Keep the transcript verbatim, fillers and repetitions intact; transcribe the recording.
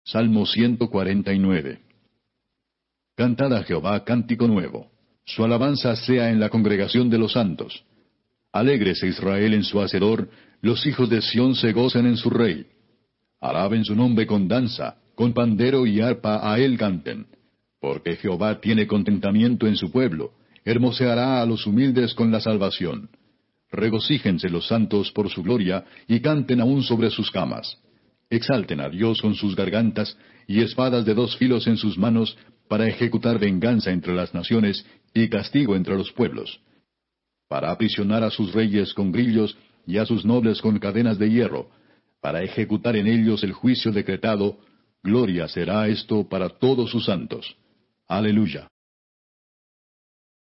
Salmo ciento cuarenta y nueve. Cantad a Jehová cántico nuevo. Su alabanza sea en la congregación de los santos. Alégrese Israel en su Hacedor, los hijos de Sión se gozan en su Rey. Alaben su nombre con danza, con pandero y arpa a él canten. Porque Jehová tiene contentamiento en su pueblo, hermoseará a los humildes con la salvación. Regocíjense los santos por su gloria, y canten aún sobre sus camas. Exalten a Dios con sus gargantas, y espadas de dos filos en sus manos, para ejecutar venganza entre las naciones, y castigo entre los pueblos. Para aprisionar a sus reyes con grillos, y a sus nobles con cadenas de hierro, para ejecutar en ellos el juicio decretado. Gloria será esto para todos sus santos. Aleluya.